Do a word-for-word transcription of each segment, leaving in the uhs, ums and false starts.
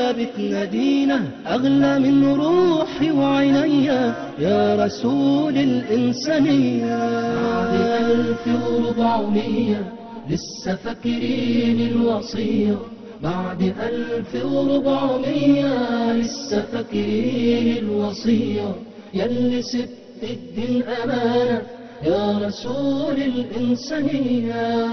بتنادينا أغلى من روحي وعينيا يا رسول الإنسانية. بعد ألف وربعمية لسه فاكرين الوصية، بعد ألف وربعمية لسه فاكرين الوصية، ياللي سبت الدين أمانة يا رسول الإنسانية.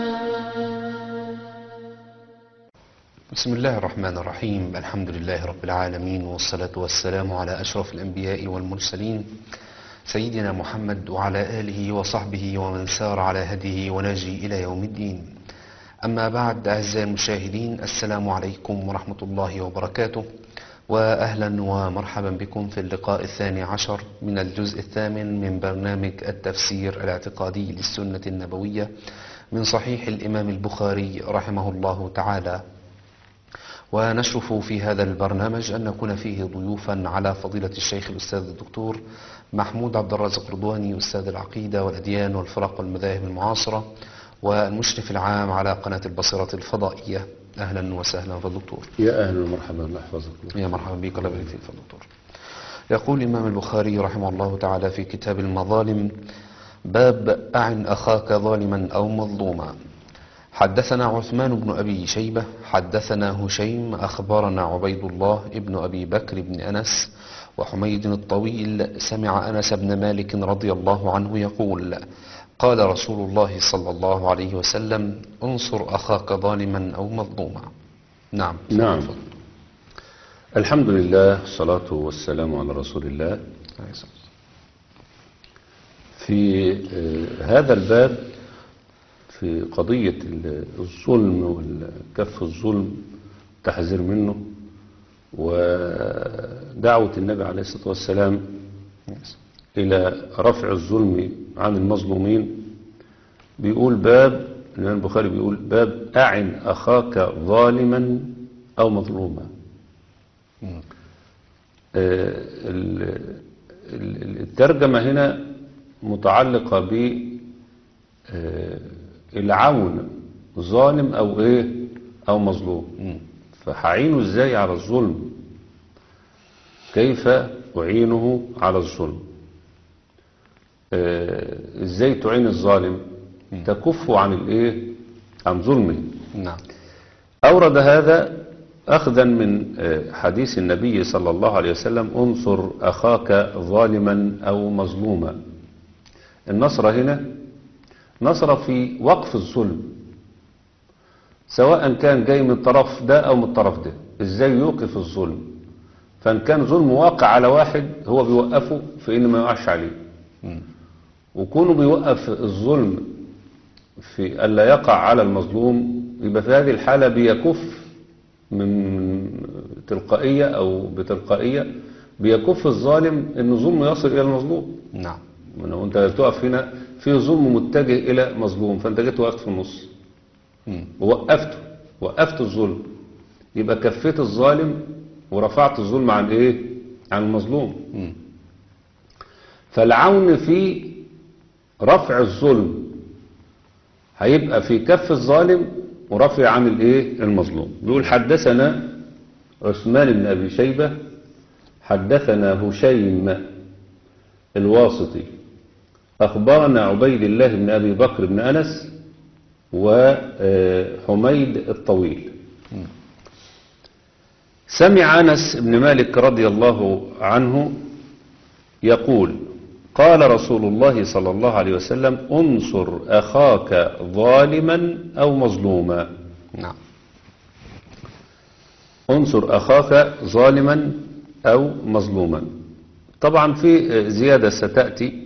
بسم الله الرحمن الرحيم، الحمد لله رب العالمين، والصلاة والسلام على أشرف الأنبياء والمرسلين سيدنا محمد وعلى آله وصحبه ومن سار على هديه وناجي إلى يوم الدين. أما بعد، أعزائي المشاهدين، السلام عليكم ورحمة الله وبركاته، وأهلا ومرحبا بكم في اللقاء الثاني عشر من الجزء الثامن من برنامج التفسير الاعتقادي للسنة النبوية من صحيح الإمام البخاري رحمه الله تعالى. ونشرف في هذا البرنامج أن نكون فيه ضيوفا على فضيلة الشيخ الأستاذ الدكتور محمود عبد الرازق رضواني، أستاذ العقيدة والأديان والفرق والمذاهب المعاصرة، والمشرف العام على قناة البصيرة الفضائية. أهلا وسهلا بالدكتور. يا أهلا ومرحبا، الله يحفظك. يا مرحبا بك، الله يبارك فيك الدكتور. يقول الإمام البخاري رحمه الله تعالى في كتاب المظالم: باب أعن أخاك ظالما أو مظلوما. حدثنا عثمان بن أبي شيبة حدثنا هشيم أخبرنا عبيد الله ابن أبي بكر بن أنس وحميد الطويل سمع أنس بن مالك رضي الله عنه يقول: قال رسول الله صلى الله عليه وسلم: انصر أخاك ظالما أو مظلوما. نعم نعم. الحمد لله، الصلاة والسلام على رسول الله. في هذا الباب في قضية الظلم والكف الظلم، التحذير منه، ودعوة النبي عليه الصلاة والسلام إلى رفع الظلم عن المظلومين، بيقول باب الإمام البخاري بيقول باب أعن أخاك ظالما أو مظلوما. الترجمة هنا متعلقة بالعون ظالم أو إيه أو مظلوم. فهعينه إزاي على الظلم؟ كيف أعينه على الظلم؟ ازاي تعين الظالم؟ تكفه عن الايه عن ظلمه. نعم. اورد هذا اخذا من حديث النبي صلى الله عليه وسلم: انصر اخاك ظالما او مظلوما. النصر هنا نصر في وقف الظلم، سواء كان جاي من الطرف ده او من الطرف ده. ازاي يوقف الظلم؟ فان كان ظلم واقع على واحد هو بيوقفه في ان ما يقعش عليه، م. وكونه بيوقف الظلم في ألا يقع على المظلوم، يبقى في هذه الحالة بيكف من تلقائية أو بتلقائية بيكف الظالم إن ظلمه يصل إلى المظلوم. نعم. وأنت تقف هنا في ظلم متجه إلى مظلوم، فأنت جيت وقفت في النص ووقفته، وقفت الظلم، يبقى كفيت الظالم ورفعت الظلم عن إيه؟ عن المظلوم. م. فالعون في رفع الظلم هيبقى في كف الظالم ورفع عن الايه المظلوم. بيقول: حدثنا عثمان بن ابي شيبه حدثنا هشيم الواسطي اخبرنا عبيد الله بن ابي بكر بن انس وحميد الطويل. سمع انس بن مالك رضي الله عنه يقول: قال رسول الله صلى الله عليه وسلم: انصر أخاك ظالما أو مظلوما. نعم. انصر أخاك ظالما أو مظلوما. طبعا في زيادة ستأتي.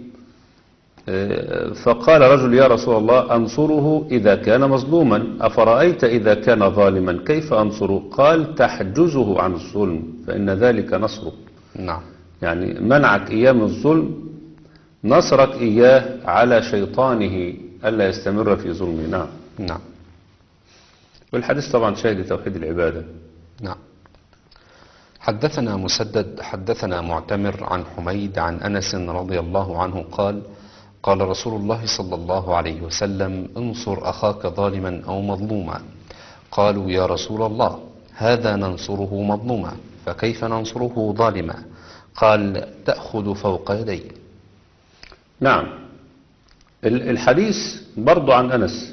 فقال رجل: يا رسول الله، أنصره إذا كان مظلوما، أفرأيت إذا كان ظالما كيف أنصره؟ قال: تحجزه عن الظلم فإن ذلك نصره. نعم. يعني منعك إياه من الظلم، نصرك إياه على شيطانه ألا يستمر في ظلمه. نعم. نعم. والحديث طبعا شاهد توحيد العبادة. نعم. حدثنا مسدد حدثنا معتمر عن حميد عن أنس رضي الله عنه قال: قال رسول الله صلى الله عليه وسلم: انصر أخاك ظالما أو مظلوما. قالوا: يا رسول الله، هذا ننصره مظلوما فكيف ننصره ظالما؟ قال تأخذ فوق يديه. نعم. ال- الحديث برضو عن أنس.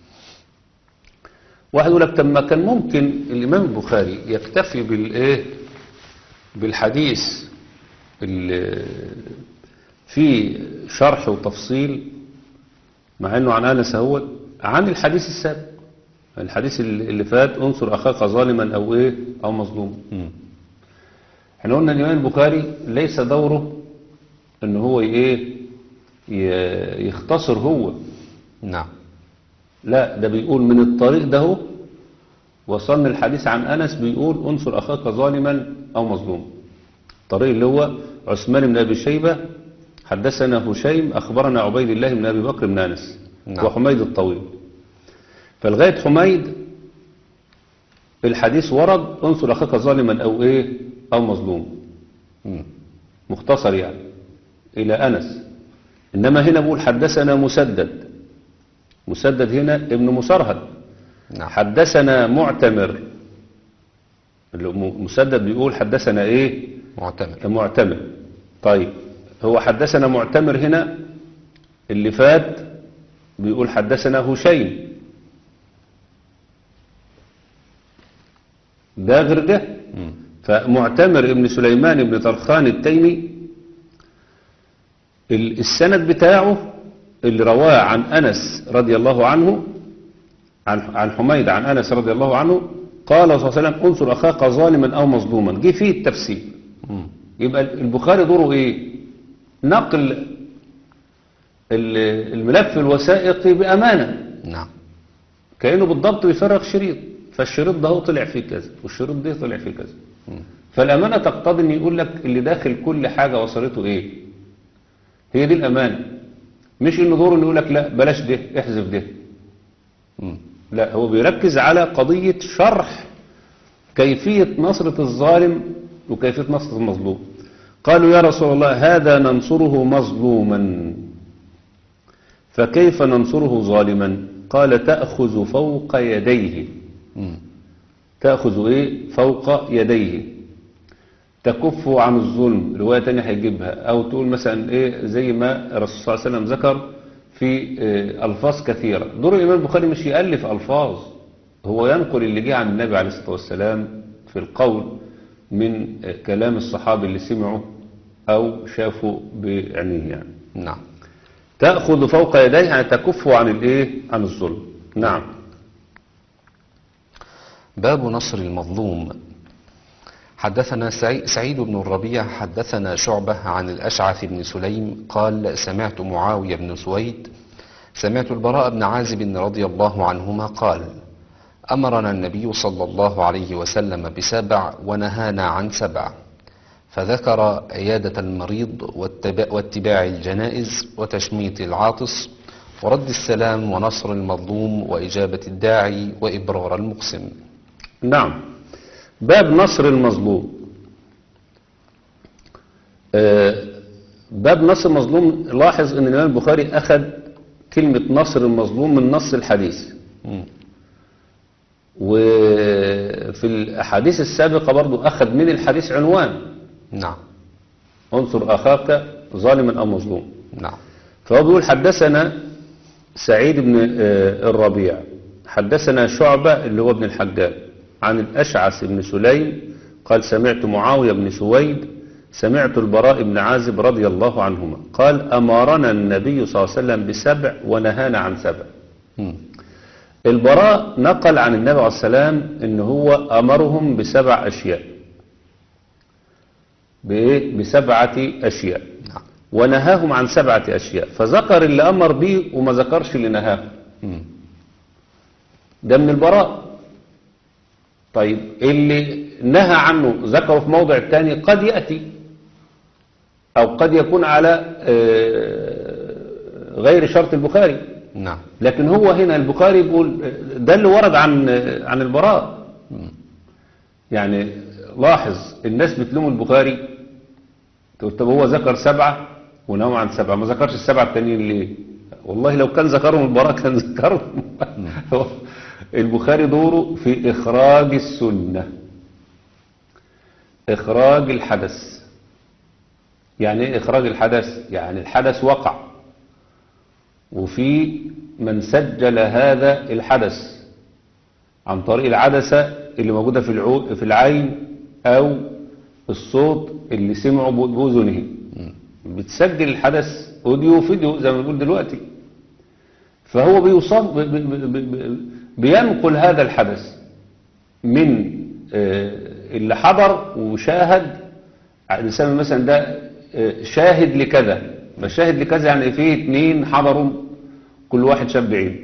واحد يقول لك طب ما كان ممكن الإمام البخاري يكتفي بالإيه بالحديث اللي فيه شرح وتفصيل، مع أنه عن أنس هو عن الحديث السابق، الحديث اللي اللي فات انصر أخاك ظالما أو إيه أو مظلوم. احنا قلنا الإمام البخاري ليس دوره أنه هو إيه ي- يختصر هو، نعم. لا ده بيقول من الطريق ده هو وصلنا الحديث عن أنس بيقول انصر أخاك ظالما أو مظلوم. الطريق اللي هو عثمان بن أبي شيبة حدثنا هشيم أخبرنا عبيد الله بن أبي بكر بن أنس نعم. وحميد الطويل. فلغاية حميد الحديث ورد انصر أخاك ظالما أو إيه أو مظلوم، مم. مختصر يعني إلى أنس. إنما هنا بقول حدثنا مسدد، مسدد هنا ابن مسرهد. نعم. حدثنا معتمر، اللي م- مسدد بيقول حدثنا ايه معتمر. معتمر. طيب هو حدثنا معتمر هنا، اللي فات بيقول حدثنا هشيم، ده غير ده. مم. فمعتمر ابن سليمان ابن طرخان التيمي ال- السند بتاعه اللي رواه عن أنس رضي الله عنه، عن عن حميد عن أنس رضي الله عنه قال صلى الله عليه وسلم انصر أخاك ظالما أو مظلوما، جه فيه التفسير. مم. يبقى البخاري دوره إيه؟ نقل ال- الملف الوثائقي بأمانة، نعم. كأنه بالضبط بيفرغ شريط، فالشريط ده هو طلع فيه كذا والشريط ده طلع فيه كذا. مم. فالأمانة تقتضي أن يقول لك اللي داخل كل حاجة وصلته إيه. هي دي الأمانة، مش إنه دوره إنه يقول لك لا بلاش ده احذف ده. مم. لا، هو بيركز على قضية شرح كيفية نصرة الظالم وكيفية نصرة المظلوم. قالوا يا رسول الله هذا ننصره مظلوما فكيف ننصره ظالما؟ قال تأخذ فوق يديه. مم. تأخذ ايه فوق يديه، تكف عن الظلم. رواية تانية هيجيبها، او تقول مثلا ايه زي ما الرسول صلى الله عليه وسلم ذكر في إيه الفاظ كثيرة. دور الامام البخاري مش يألف الفاظ، هو ينقل اللي جه عن النبي عليه الصلاة والسلام في القول من إيه كلام الصحابة اللي سمعوا او شافوا بعينيه يعني. نعم. تأخذ فوق يديه يعني تكف عن الايه عن الظلم. نعم. باب نصر المظلوم. حدثنا سعي- سعيد بن الربيع حدثنا شعبة عن الأشعث بن سليم قال سمعت معاوية بن سويد سمعت البراء بن عازب رضي الله عنهما قال أمرنا النبي صلى الله عليه وسلم بسبع ونهانا عن سبع، فذكر عيادة المريض واتباع, واتباع الجنائز وتشميت العاطس ورد السلام ونصر المظلوم وإجابة الداعي وإبرار المقسم. نعم. باب نصر المظلوم. آه، باب نصر المظلوم، لاحظ ان الامام البخاري اخذ كلمة نصر المظلوم من نص الحديث، مم. وفي الاحاديث السابقة برضو اخذ من الحديث عنوان نعم. انصر اخاك ظالما او مظلوم. نعم. فهو بيقول حدثنا سعيد بن آه، الربيع حدثنا شعبة اللي هو ابن الحجاج عن الأشعث بن سليم قال سمعت معاوية بن سويد سمعت البراء بن عازب رضي الله عنهما قال أمرنا النبي صلى الله عليه وسلم بسبع ونهانا عن سبع. مم. البراء نقل عن النبي عليه السلام ان هو أمرهم بسبع أشياء، بإيه؟ بسبعة أشياء، نعم. ونهاهم عن سبعة أشياء، فذكر اللي أمر به وما ذكرش اللي نهاهم. مم. ده من البراء. طيب اللي نهى عنه ذكره في موضع تاني قد يأتي أو قد يكون على آه، غير شرط البخاري، نعم. لكن هو هنا البخاري بيقول ده اللي ورد عن عن البراء. مم. يعني لاحظ الناس بتلوم البخاري تقول طب هو ذكر سبعة ونهى عن سبعة ما ذكرش السبعة التانيين ليه؟ والله لو كان ذكرهم البراء كان ذكرهم. البخاري دوره في إخراج السنة، إخراج الحدث. يعني إيه إخراج الحدث؟ يعني الحدث وقع وفي من سجل هذا الحدث عن طريق العدسة اللي موجودة في العو... في العين أو الصوت اللي سمعه بأذنه، بتسجل الحدث أوديو فيديو زي ما بنقول دلوقتي. فهو بيوصف ب... ب... ب... ب... بينقل هذا الحدث من اللي حضر وشاهد. نسمي مثلا ده شاهد لكذا، فشاهد لكذا يعني فيه اتنين حضروا كل واحد شاف بعيد،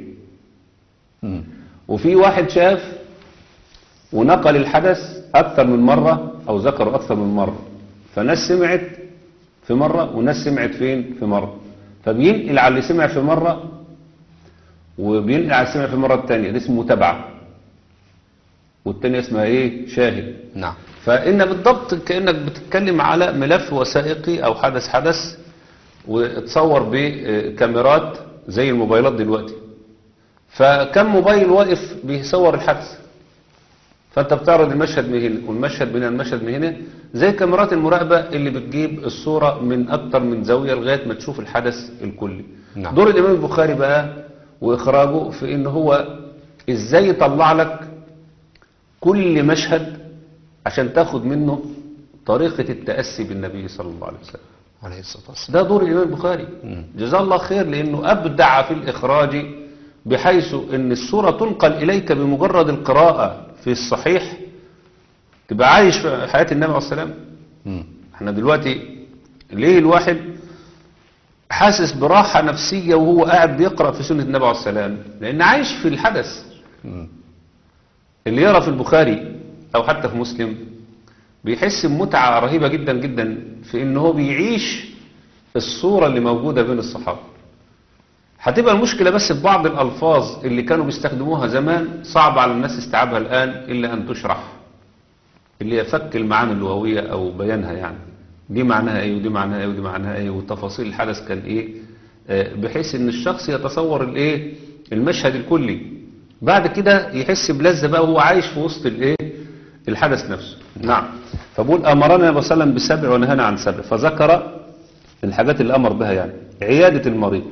وفي واحد شاف ونقل الحدث أكثر من مرة أو ذكره أكثر من مرة، فناس سمعت في مرة وناس سمعت فين في مرة، فبينقل على اللي سمع في مرة وبينقل على اللي سمع في مرة التانية، ده اسمه متابعة، والتانية اسمها ايه؟ شاهد. نعم. فإن بالضبط كأنك بتتكلم على ملف وثائقي أو حدث حدث وتصور بكاميرات زي الموبايلات دلوقتي، فكم موبايل واقف بيصور الحدث، فأنت بتعرض المشهد من هنا والمشهد من المشهد من هنا، زي كاميرات المراقبة اللي بتجيب الصورة من أكتر من زاوية لغاية ما تشوف الحدث الكلي. نعم. دور الإمام البخاري بقى وإخراجه في إن هو إزاي يطلع لك كل مشهد عشان تاخد منه طريقة التأسي بالنبي صلى الله عليه وسلم عليه الصلاة والسلام. ده دور الإمام البخاري جزاه الله خير، لأنه أبدع في الإخراج بحيث أن الصورة تنقل إليك بمجرد القراءة في الصحيح، تبقى عايش في حياة النبي عليه الصلاة والسلام. احنا دلوقتي ليه الواحد حاسس براحة نفسية وهو قاعد بيقرأ في سنة النبي عليه الصلاة والسلام؟ لأن عايش في الحدث. اللي يرى في البخاري أو حتى في مسلم بيحس بمتعة رهيبة جدا جدا في إن هو بيعيش الصورة اللي موجودة بين الصحابة. هتبقى المشكلة بس في بعض الألفاظ اللي كانوا بيستخدموها زمان صعب على الناس استيعابها الآن إلا أن تشرح، اللي يفك المعاني اللغوية أو بيانها، يعني دي معناها إيه ودي معناها إيه ودي معناها إيه وتفاصيل الحدث كان إيه، بحيث إن الشخص يتصور الإيه المشهد الكلي، بعد كده يحس بلذة بقى وهو عايش في وسط الإيه الحدث نفسه. نعم. فبقول أمرنا النبي صلى الله عليه وسلم بسبع ونهانا عن سبع، فذكر الحاجات اللي أمر بها، يعني عيادة المريض.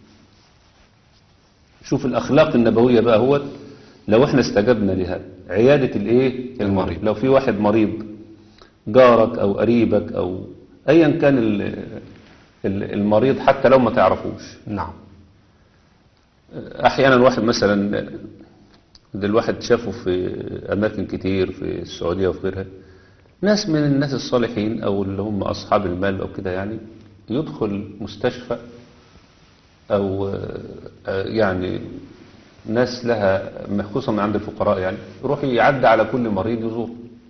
شوف الأخلاق النبوية بقى، هو لو احنا استجبنا لها عيادة الايه المريض. لو في واحد مريض جارك أو قريبك أو أيا كان المريض حتى لو ما تعرفوش. نعم. أحيانا واحد مثلا ده الواحد شافه في أماكن كتير في السعودية وفي غيرها، ناس من الناس الصالحين أو اللي هم أصحاب المال أو كده، يعني يدخل مستشفى أو يعني ناس لها خصوصا من عند الفقراء، يعني يروح يعدي على كل مريض يزور،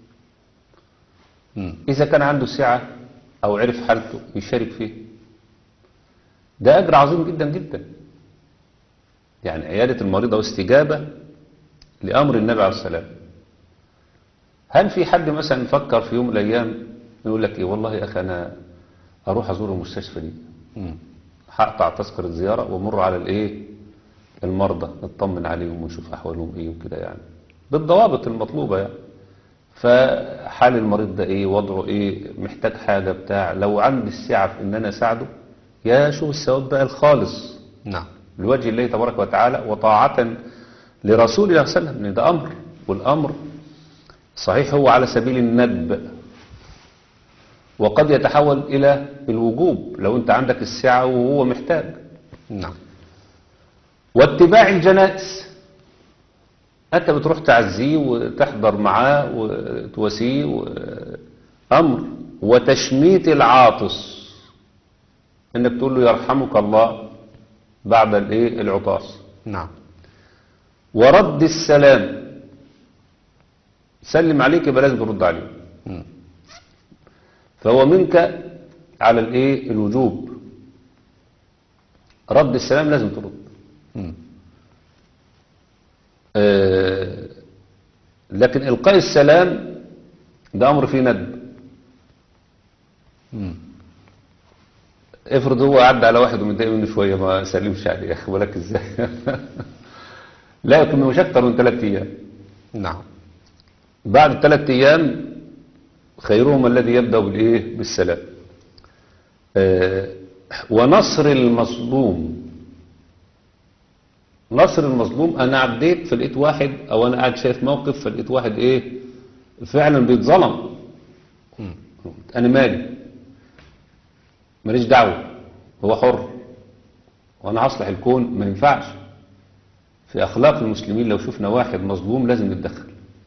إذا كان عنده سعة أو عرف حالته يشارك فيه، ده أجر عظيم جدا جدا. يعني عيادة المريض أو استجابة لأمر النبي عليه السلام. هل في حد مثلا فكر في يوم من الأيام يقول لك إيه والله يا أخي أنا أروح أزور المستشفى دي، هقطع تذكرة زيارة ومر على الإيه المرضى نطمن عليهم ونشوف أحوالهم إيه وكده، يعني بالضوابط المطلوبة، يعني فحال المريض ده إيه وضعه إيه محتاج حاجة بتاع، لو عندي السعة في إن أنا أساعده يا شوف الثواب بقى الخالص. نعم. لوجه الله تبارك وتعالى وطاعة لرسول الله صلى الله عليه وسلم، ده أمر، والأمر صحيح هو على سبيل الندب وقد يتحول إلى الوجوب لو أنت عندك السعة وهو محتاج. نعم. واتباع الجنائز، أنت بتروح تعزيه وتحضر معاه وتواسيه أمر. وتشميت العاطس، إنك تقول له يرحمك الله بعد الايه العطاس. نعم. ورد السلام، سلم عليك يبقى لازم ترد عليه. م. فهو منك على الايه الوجوب، رد السلام لازم ترد. آه لكن إلقاء السلام ده أمر فيه ندب. افرض هو عدى على واحد ومتضايق منه شويه ما سلمش عليه، يا اخي بالك ازاي؟ لا يكون مش اكتر من ثلاث ايام. نعم. بعد ثلاث ايام خيرهم الذي يبدأ بالإيه؟ بالسلام. آه ونصر المظلوم. نصر المظلوم، أنا عديت فلقيت واحد، أو أنا قاعد شايف موقف فلقيت واحد إيه فعلا بيتظلم، أنا مالي، ماليش دعوة، هو حر وأنا هصلح الكون. ما ينفعش. في أخلاق المسلمين لو شفنا واحد مظلوم لازم نتدخل.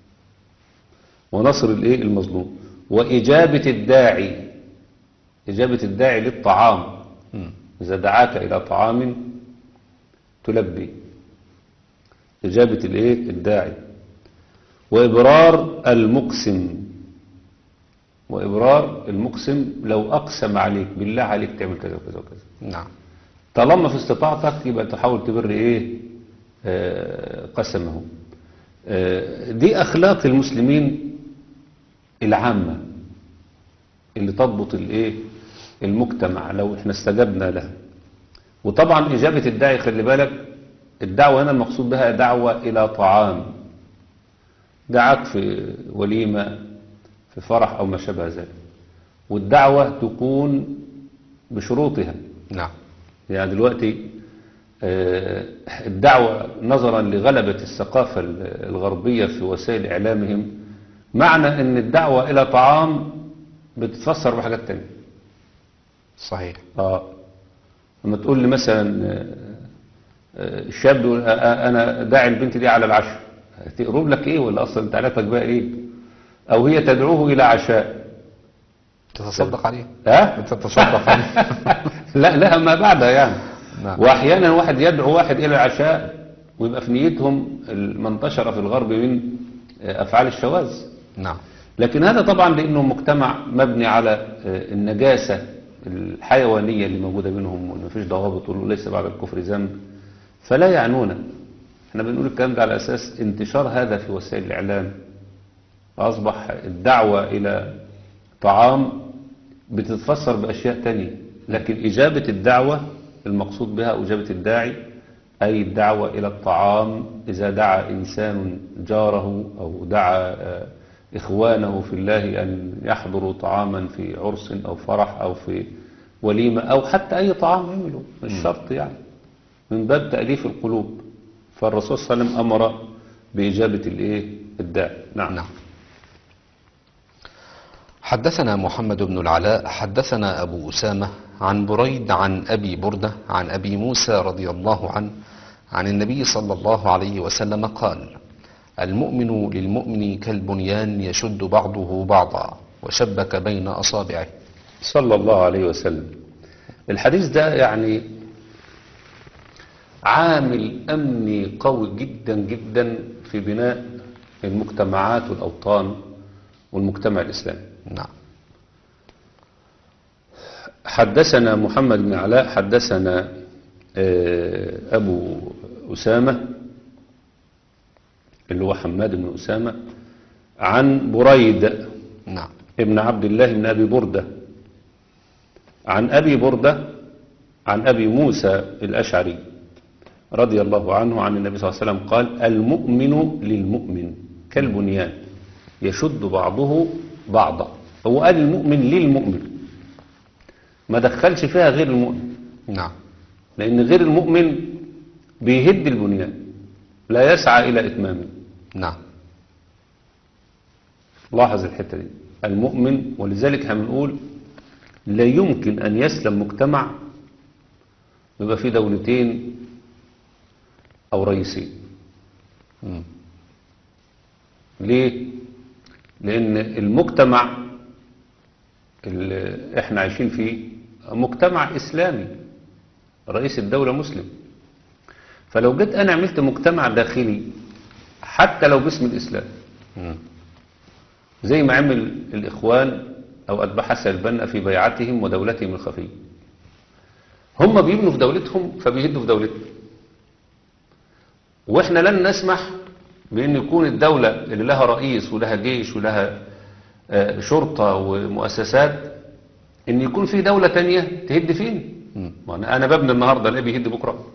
ونصر الإيه المظلوم. وإجابة الداعي. إجابة الداعي للطعام، إذا دعاك إلى طعام تلبي. إجابة الإيه الداعي. وإبرار المقسم. وإبرار المقسم، لو أقسم عليك بالله عليك تعمل كذا وكذا وكذا، نعم، طالما في استطاعتك يبقى تحاول تبر إيه آه قسمه. آه دي أخلاق المسلمين العامة اللي تضبط الإيه المجتمع لو احنا استجبنا لها. وطبعا إجابة الداعي، خلي بالك الدعوة هنا المقصود بها دعوة إلى طعام، دعاك في وليمة، في فرح أو ما شابه ذلك، والدعوة تكون بشروطها. نعم. يعني دلوقتي الدعوة نظرا لغلبة الثقافة الغربية في وسائل إعلامهم، معنى أن الدعوة إلى طعام بتتفسر بحاجات تانية. صحيح. آه لما تقول لي مثلا الشاب يقول أنا داعي البنت دي على العشاء، تقرب لك إيه؟ ولا أصلا أنت علاقتك بقى إيه؟ أو هي تدعوه إلى عشاء، تتصدق عليه. ها؟ تتصدق عليه. لا لا ما بعدها يعني. نعم. وأحيانا واحد يدعو واحد إلى العشاء ويبقى في نيتهم ما انتشر في الغرب من أفعال الشواذ. نعم. لكن هذا طبعا لأنه مجتمع مبني على النجاسة الحيوانية اللي موجودة بينهم، وإنه مفيش ضوابط وليس بعد الكفر ذنب، فلا يعنونا. احنا بنقول الكلام ده على أساس انتشار هذا في وسائل الإعلام، أصبح الدعوة إلى طعام بتتفسر بأشياء تانية. لكن إجابة الدعوة المقصود بها إجابة الداعي، أي الدعوة إلى الطعام. إذا دعا إنسان جاره أو دعا إخوانه في الله أن يحضروا طعاما في عرس أو فرح أو في وليمة أو حتى أي طعام يعملوا، مش شرط يعني، من باب تأليف القلوب. فالرسول صلى الله عليه وسلم أمر بإجابة الإيه الداعي. نعم. نعم. حدثنا محمد بن العلاء حدثنا أبو أسامة عن بريد عن أبي بردة عن أبي موسى رضي الله عنه عن النبي صلى الله عليه وسلم قال: المؤمن للمؤمن كالبنيان يشد بعضه بعضا وشبك بين أصابعه. صلى الله عليه وسلم. الحديث ده يعني عامل أمني قوي جدا جدا في بناء المجتمعات والأوطان والمجتمع الإسلامي. نعم. حدثنا محمد بن علاء حدثنا أبو أسامة اللي هو حماد بن أسامة عن بريد نعم ابن عبد الله بن أبي بردة عن أبي بردة عن أبي موسى الأشعري رضي الله عنه عن النبي صلى الله عليه وسلم قال: المؤمن للمؤمن كالبنيان يشد بعضه بعضا. هو قال المؤمن للمؤمن، ما دخلش فيها غير المؤمن. نعم. لأن غير المؤمن بيهد البنيان، لا يسعى إلى إتمامه. نعم. لاحظ الحتة دي، المؤمن. ولذلك هنقول لا يمكن أن يسلم مجتمع يبقى فيه دولتين أو رئيسين. مم. ليه؟ لأن المجتمع اللي احنا عايشين فيه مجتمع إسلامي، رئيس الدولة مسلم. فلو جيت أنا عملت مجتمع داخلي حتى لو باسم الإسلام، مم. زي ما عمل الإخوان أو أتباع حسن البنا في بيعتهم ودولتهم الخفية، هم بيبنوا في دولتهم فبيهدوا في دولتهم. وإحنا لن نسمح بأن يكون الدولة اللي لها رئيس ولها جيش ولها شرطة ومؤسسات ان يكون في دولة تانية تهد فين. انا ببني النهاردة لا بيهد بكرة،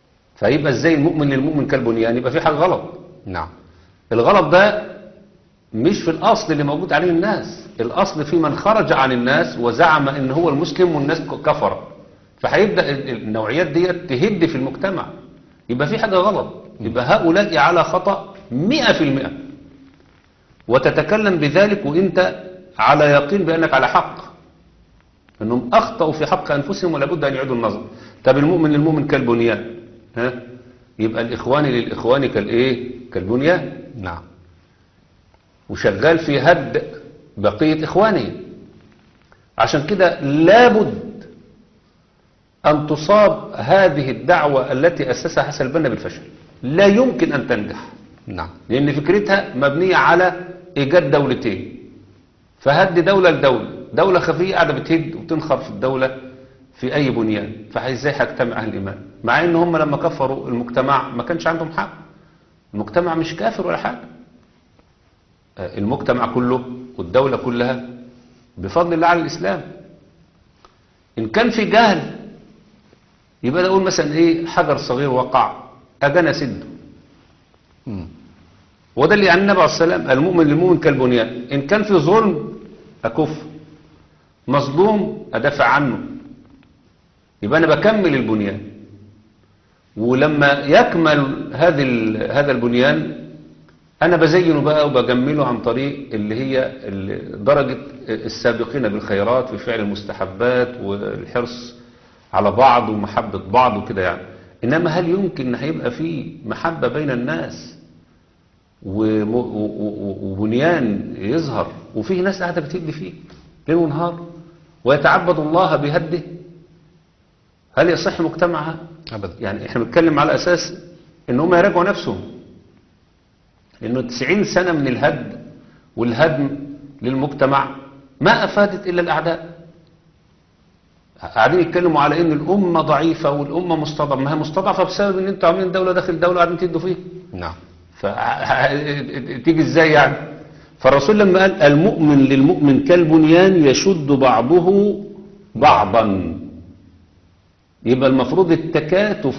فيبقى ازاي المؤمن للمؤمن كالبنيان؟ يبقى في حاجة غلط. نعم. الغلط ده مش في الأصل اللي موجود عليه الناس. الأصل في من خرج عن الناس وزعم إن هو المسلم والناس كفر، فهيبدأ النوعيات دي تهد في المجتمع، يبقى في حاجة غلط، يبقى هؤلاء على خطأ مئة في المئة، وتتكلم بذلك وإنت على يقين بأنك على حق، أنهم أخطأوا في حق أنفسهم ولابد أن يعيدوا النظر. طب المؤمن للمؤمن كالبنيان، ها؟ يبقى الإخوان للإخوان كالإيه؟ كالبنيان. نعم. وشغال في هد بقية إخوانه. عشان كده لابد أن تصاب هذه الدعوة التي أسسها حسن البنا بالفشل، لا يمكن أن تنجح. نعم. لأن فكرتها مبنية على إيجاد دولتين، فهد دولة لدولة، دولة خفية قاعدة بتهد وتنخر في الدولة في أي بنيان، فإزاي هيجتمع أهل الإيمان؟ مع إن هم لما كفروا المجتمع ما كانش عندهم حق، المجتمع مش كافر ولا حاجة، المجتمع كله والدولة كلها بفضل الله على الإسلام. إن كان في جهل يبقى نقول مثلا إيه، حجر صغير وقع أجانا سده، وده اللي عن النبي عليه السلام، المؤمن للمؤمن كالبنيان. إن كان في ظلم أكف، مظلوم أدافع عنه، يبقى أنا بكمل البنيان. ولما يكمل هذا هذا البنيان أنا بزينه بقى وبجمله عن طريق اللي هي درجة السابقين بالخيرات في فعل المستحبات والحرص على بعض ومحبة بعض وكده يعني. إنما هل يمكن أن هيبقى فيه محبة بين الناس وبنيان يظهر وفيه ناس قاعدة بتهد فيه ليل ونهار ويتعبد الله بهده؟ هل يصح مجتمعها؟ أبدا. يعني احنا بنتكلم على أساس إن هم يراجعوا نفسهم، لأنه تسعين سنة من الهد والهدم للمجتمع ما أفادت إلا الأعداء. قاعدين يتكلموا على إن الأمة ضعيفة والأمة مستضعفة، ما هي مستضعفة بسبب إن أنتوا عاملين دولة داخل دولة قاعدين تدوا فيه. نعم. فتيجي إزاي يعني؟ فالرسول لما قال المؤمن للمؤمن كالبنيان يشد بعضه بعضا، يبقى المفروض التكاتف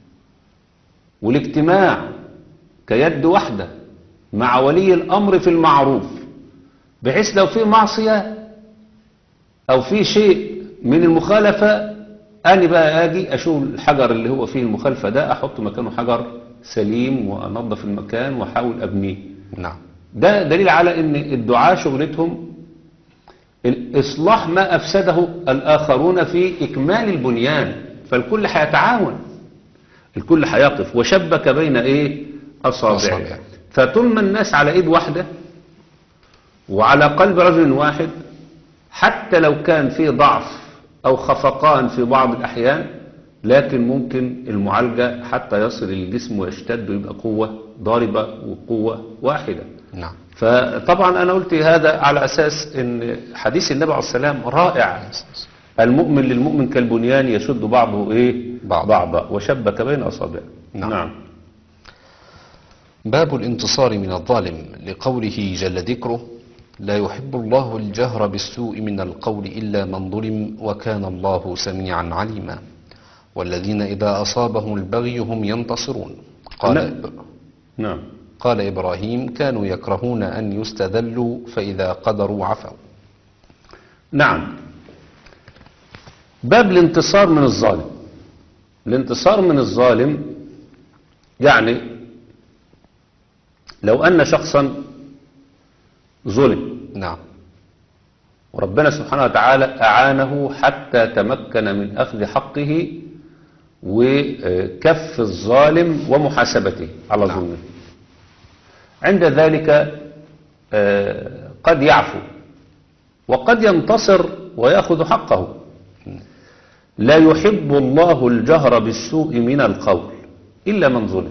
والاجتماع كيد واحدة مع ولي الأمر في المعروف، بحيث لو في معصية أو في شيء من المخالفة أنا بقى أجي أشوف الحجر اللي هو فيه المخالفة ده أحط مكانه حجر سليم وأنظف المكان وأحاول أبنيه. نعم. ده دليل على أن الدعاة شغلتهم الإصلاح ما أفسده الآخرون في إكمال البنيان، فالكل هيتعاون، الكل هيقف وشبك بين إيه؟ أصابع. فتم الناس على إيد واحدة وعلى قلب رجل واحد، حتى لو كان في ضعف أو خفقان في بعض الأحيان، لكن ممكن المعالجة حتى يصل الجسم ويشتد ويبقى قوة ضاربة وقوة واحدة. نعم. فطبعا أنا قلت هذا على أساس أن حديث النبي عليه السلام رائع، المؤمن للمؤمن كالبنيان يشد بعضه إيه؟ بعض. بعضا وشبك بين أصابعه. نعم. نعم. باب الانتصار من الظالم، لقوله جل ذكره: لا يحب الله الجهر بالسوء من القول إلا من ظلم وكان الله سميعا عليما، والذين إذا أصابهم البغي هم ينتصرون. قال نعم. نعم. قال إبراهيم: كانوا يكرهون أن يستذلوا فإذا قدروا عفوا. نعم. باب الانتصار من الظالم. الانتصار من الظالم يعني لو أن شخصا ظلم، نعم، وربنا سبحانه وتعالى أعانه حتى تمكن من أخذ حقه وكف الظالم ومحاسبته على نعم. ظلمه، عند ذلك قد يعفو وقد ينتصر ويأخذ حقه. لا يحب الله الجهر بالسوء من القول إلا من ظلم.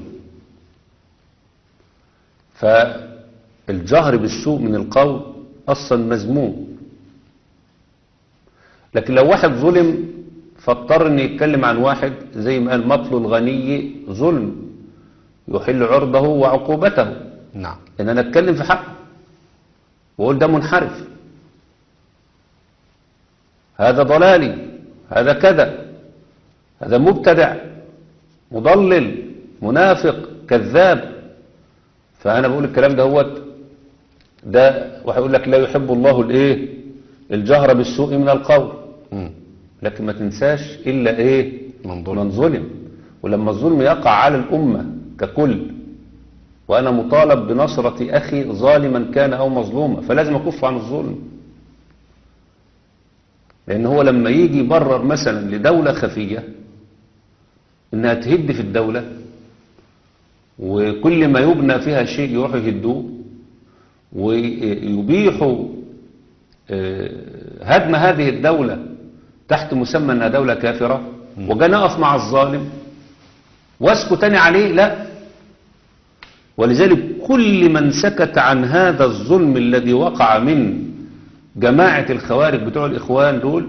فالجهر بالسوء من القول أصلا مذموم، لكن لو واحد ظلم فاضطر ان يتكلم عن واحد زي ما قال: مطل الغني ظلم يحل عرضه وعقوبته. نعم. ان انا اتكلم في حقه واقول ده منحرف، هذا ضلالي، هذا كذا، هذا مبتدع مضلل منافق كذاب، فانا بقول الكلام ده هو ده وهيقول لك لا يحب الله الايه الجهر بالسوء من القول. مم. لكن ما تنساش الا ايه من ظلم. من ظلم. ولما الظلم يقع على الامه ككل، وانا مطالب بنصرة اخي ظالما كان او مظلوما، فلازم اكف عن الظلم. لان هو لما يجي يبرر مثلا لدولة خفية انها تهد في الدولة، وكل ما يبنى فيها شيء يروحوا يهدوه ويبيحوا هدم هذه الدولة تحت مسمى انها دولة كافرة، وجا نقف مع الظالم واسكت تاني عليه، لا. ولذلك كل من سكت عن هذا الظلم الذي وقع من جماعة الخوارج بتوع الإخوان دول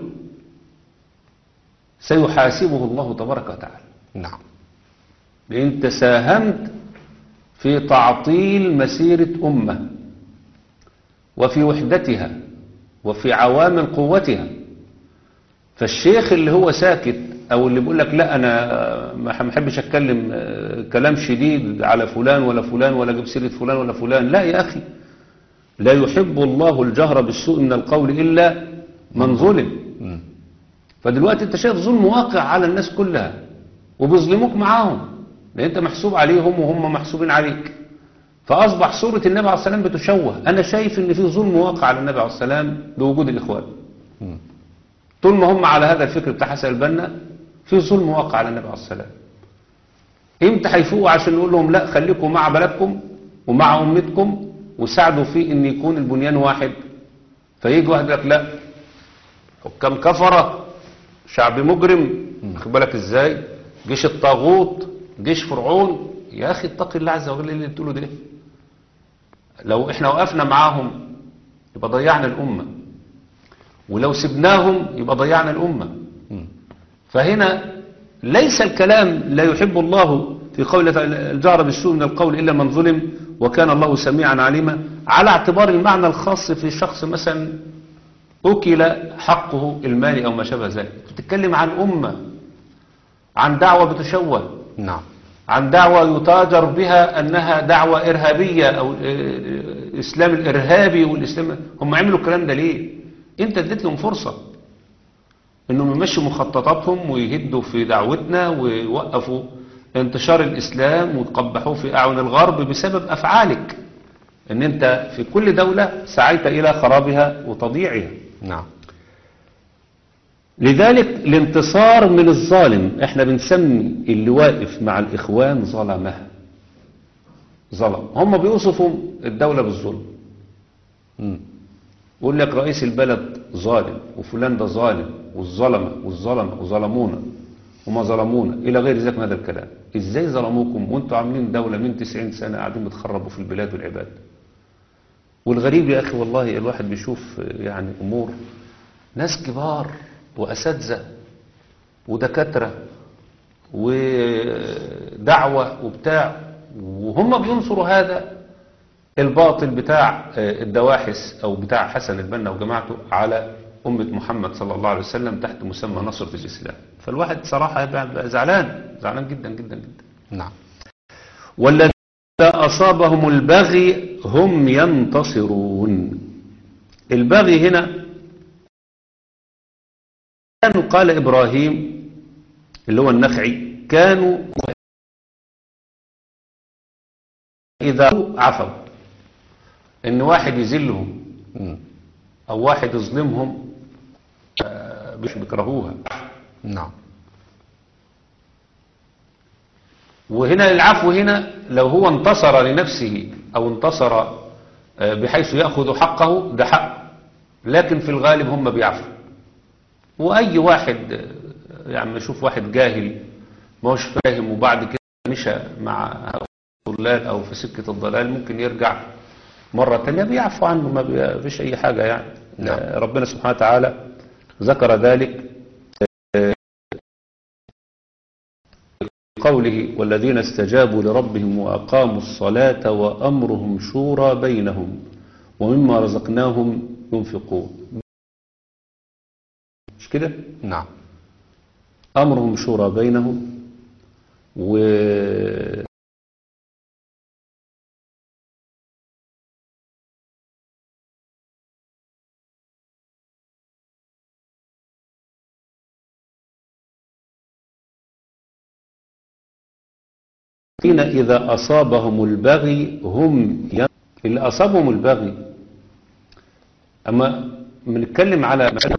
سيحاسبه الله تبارك وتعالى. نعم. لأن تساهمت في تعطيل مسيرة أمة وفي وحدتها وفي عوامل قوتها. فالشيخ اللي هو ساكت او اللي بيقول لك لا انا ما بحبش اتكلم كلام شديد على فلان ولا فلان ولا اجيب سيره فلان ولا فلان، لا يا اخي، لا يحب الله الجهر بالسوء من القول الا من ظلم. فدلوقتي انت شايف ظلم واقع على الناس كلها وبيظلموك معاهم، لان انت محسوب عليهم وهم محسوبين عليك. فاصبح صوره النبي عليه السلام بتشوه. انا شايف ان في ظلم واقع على النبي عليه السلام بوجود الاخوان. طول ما هم على هذا الفكر بتاع حسن البنا في ظلم واقع على النبي عليه السلام. امتى هيفوقوا عشان نقول لهم لا خليكم مع بلدكم ومع امتكم وساعدوا في ان يكون البنيان واحد؟ فيجي واحد يقول لك لا حكام كفره، شعب مجرم، واخد بالك ازاي، جيش الطاغوت، جيش فرعون. يا اخي اتق الله عز وجل، اللي بتقوله ده لو احنا وقفنا معاهم يبقى ضيعنا الامه، ولو سبناهم يبقى ضيعنا الأمة. فهنا ليس الكلام لا يحب الله في قول الجهر بالسوء من القول إلا من ظلم وكان الله سميعا عليما على اعتبار المعنى الخاص في شخص مثلا أكل حقه المالي أو ما شابه ذلك. بتتكلم عن أمة، عن دعوة بتشوه، نعم، عن دعوة يتاجر بها أنها دعوة إرهابية أو الإسلام الإرهابي والإسلام. هم عملوا الكلام ده ليه؟ انت اديت لهم فرصة انهم يمشوا مخططاتهم ويهدوا في دعوتنا ويوقفوا انتشار الاسلام ويقبحوه في اعين الغرب بسبب افعالك، ان انت في كل دولة سعيت الى خرابها وتضييعها. نعم. لذلك الانتصار من الظالم، احنا بنسمي اللي واقف مع الاخوان ظلمه. ظلم، هم بيوصفوا الدولة بالظلم. مم. يقول لك رئيس البلد ظالم وفلان ده ظالم والظلمة والظلمة وظلمونا وما ظلمونا إلى غير ذلك من هذا الكلام. إزاي ظلموكم وانتوا عاملين دولة من تسعين سنة قاعدين بتخربوا في البلاد والعباد؟ والغريب يا أخي والله الواحد بيشوف يعني أمور ناس كبار وأساتذة ودكاترة ودعوة وبتاع، وهم بينصروا هذا الباطل بتاع الدواحس او بتاع حسن البنا وجماعته على أمة محمد صلى الله عليه وسلم تحت مسمى نصرة الإسلام. فالواحد صراحة يبقى زعلان زعلان جدا جدا جدا. نعم. والذين أصابهم البغي هم ينتصرون. البغي هنا كانوا قال إبراهيم اللي هو النخعي كانوا إذا عفوا ان واحد يذلهم او واحد يظلمهم مش بيكرهوها. نعم. وهنا العفو هنا لو هو انتصر لنفسه او انتصر بحيث يأخذ حقه ده حق، لكن في الغالب هم بيعفوا. واي واحد يعني يشوف واحد جاهل ما هوش فاهم وبعد كده مشى مع الضلال او في سكة الضلال ممكن يرجع مرة تانية بيعفو عنه، ما فيش أي حاجة يعني. نعم. ربنا سبحانه وتعالى ذكر ذلك قوله والذين استجابوا لربهم وأقاموا الصلاة وأمرهم شورى بينهم ومما رزقناهم ينفقون. مش كده؟ نعم. أمرهم شورى بينهم و الذين إذا أصابهم البغي هم ين... اللي أصابهم البغي، أما بنتكلم على مسألة